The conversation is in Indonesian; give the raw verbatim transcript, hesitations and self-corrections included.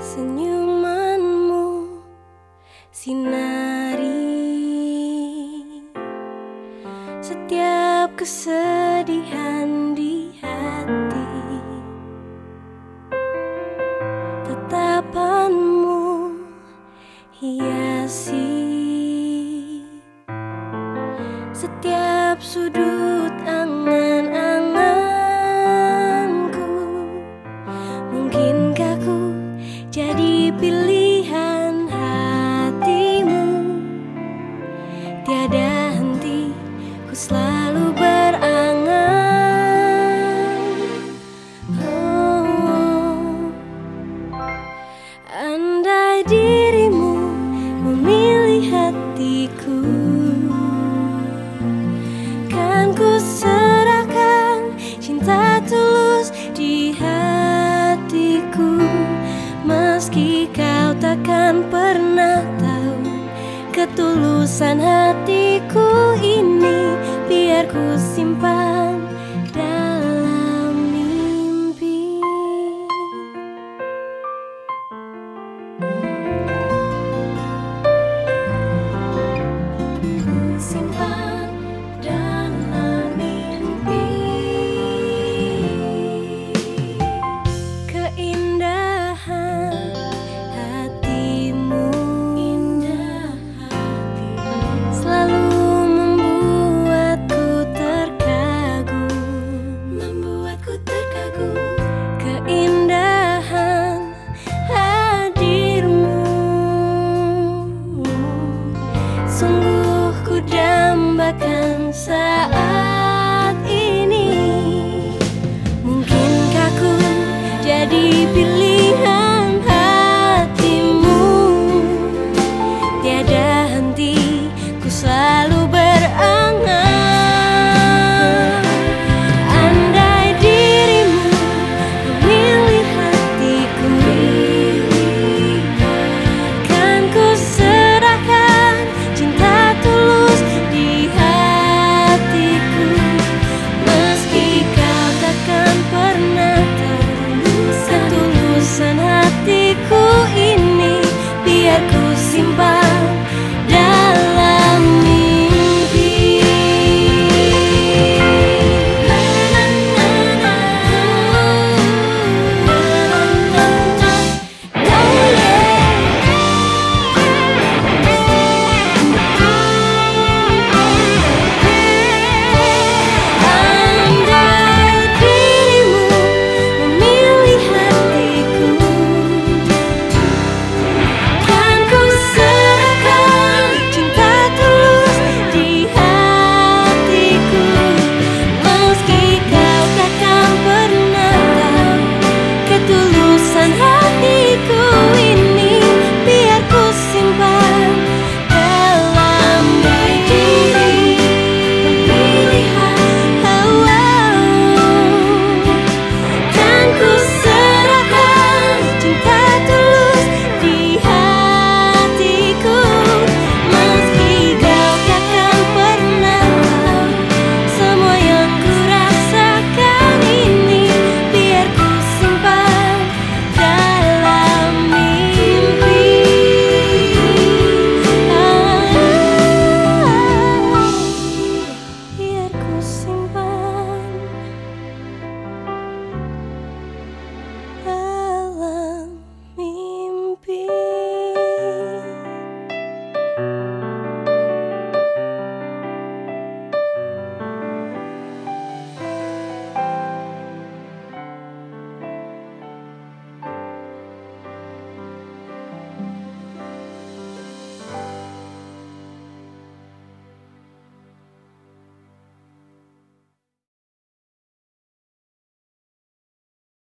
Senyumanmu sinari setiap kesedihan di hati. Tatapanmu hiasi setiap sudut angan-anganku. Mungkinkah ku jadi pilihan hatimu? Tiada henti ku selalu berangan. Oh, andai dirimu memilih hatiku, kan ku serahkan cinta tulus di hatiku. Meski kau takkan pernah tahu ketulusan hatiku ini, biar ku simpan dalam mimpi. Ku simpan dalam mimpi keindahan hatimu, indah hatimu selalu membuatku terkagum, membuatku terkagum. Keindahan hadirmu sungguh ku dambakan saat ini. Mungkinkah ku jadi pilihan